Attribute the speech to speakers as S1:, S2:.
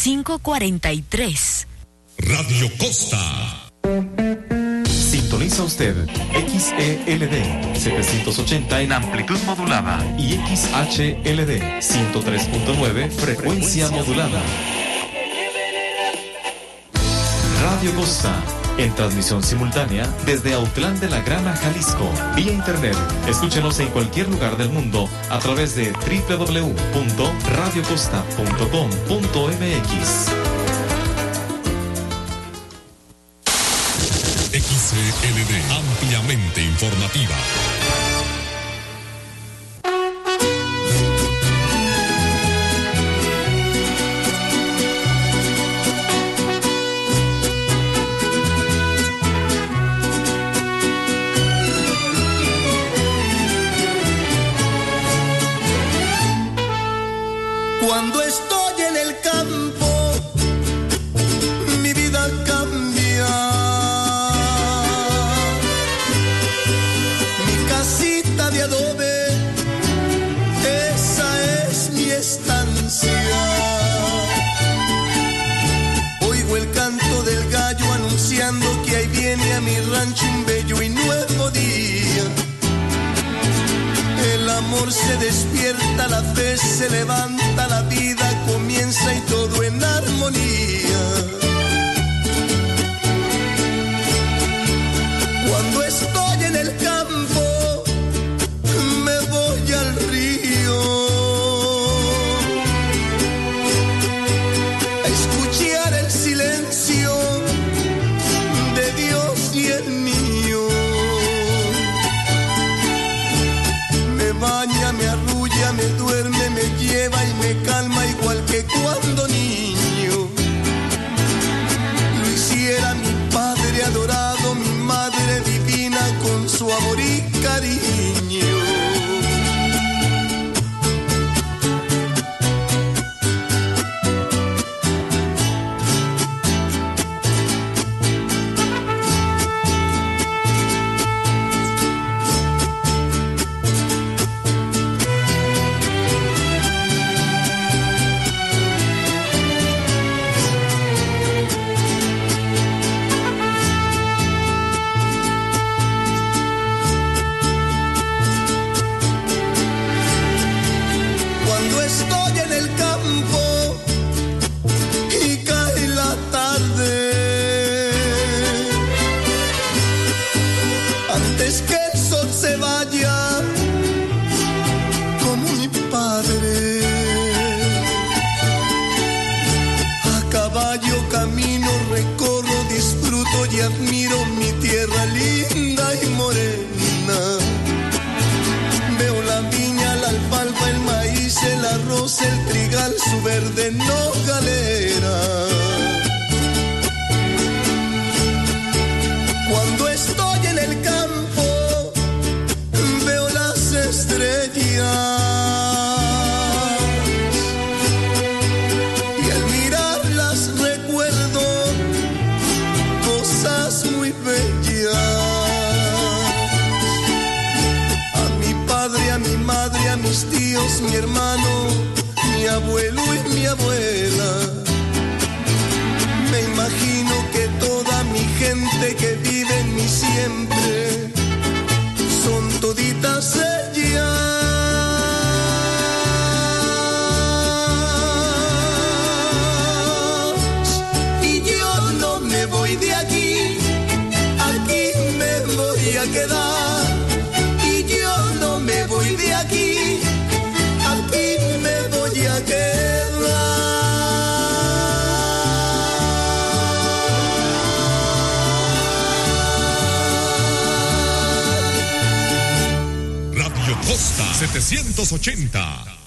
S1: 543.
S2: Radio Costa.
S3: Sintoniza usted XELD 780 en amplitud modulada y XHLD 103.9 frecuencia modulada. Radio Costa, en transmisión simultánea desde Autlán de la Grana, Jalisco, vía internet. Escúchenos en cualquier lugar del mundo a través de www.radiocosta.com.mx.
S2: XCLD, ampliamente informativa.
S4: Cuando estoy en el campo, mi vida cambia. Mi casita de adobe, esa es mi estancia. Oigo el canto del gallo anunciando que ahí viene a mi rancho un bello y nuevo día. El amor se despierta, la fe se levanta, la vida comienza y todo en armonía. Cuando estoy en el campo, me voy al río a escuchar el silencio de Dios y el mío. Me baña, me arrulla, me duerme, me lleva y me calma igual que cuando niño lo hiciera mi padre adorado, mi madre divina con su amor y cariño. Y admiro mi tierra linda y morena. Veo la viña, la alfalfa, el maíz, el arroz, el trigal, su verde nogalera. Cuando estoy en el campo, veo las estrellas. A mis tíos, mi hermano, mi abuelo y mi abuela. Me imagino que toda mi gente que vive en mi siempre son toditas ellas. Y yo no me voy de aquí, aquí me voy a quedar. Y yo no me voy de aquí, aquí me voy a quedar.
S2: Radio Costa 780.